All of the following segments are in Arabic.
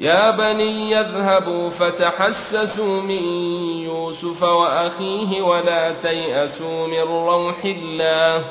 يا بني يذهبوا فتحسسوا من يوسف وأخيه ولا تيأسوا من روح الله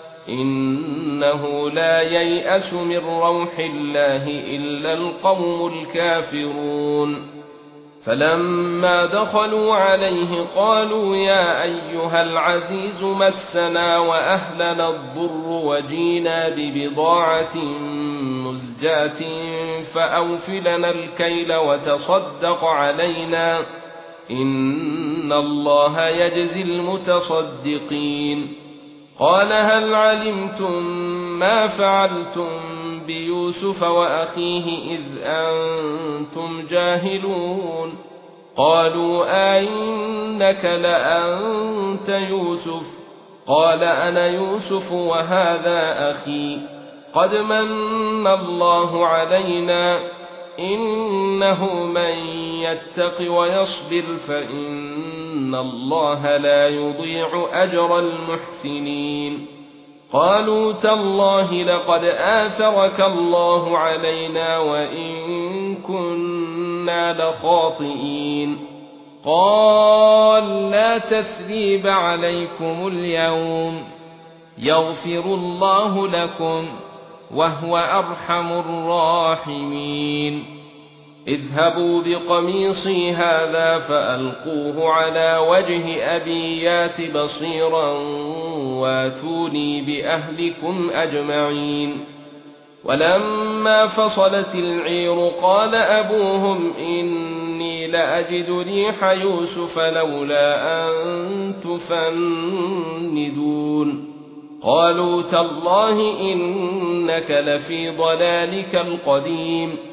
إنه لا ييأس من روح الله إلا القوم الكافرون فلما دخلوا عليه قالوا يا أيها العزيز مسنا وأهلنا الضر وجينا ببضاعة مزجاة فأوف لنا الكيل وتصدق علينا إن الله يجزي المتصدقين قال هل علمتم ما فعلتم بيوسف وأخيه إذ أنتم جاهلون قالوا أئنك لأنت يوسف قال أنا يوسف وهذا أخي قد من الله علينا إنه من يتق ويصبر فإن الله لا يضيع أجر المحسنين قالوا تالله لقد آثرك الله علينا وإن كنا لخاطئين قال لا تثريب عليكم اليوم يغفر الله لكم وهو أرحم الراحمين اذهبوا بقميصي هذا فألقوه على وجه أبي يات بصيرا واتوني بأهلكم أجمعين ولما فصلت العير قال أبوهم إني لأجد ريح يوسف لولا أن تفندون قالوا تالله إنك لفي ضلالك القديم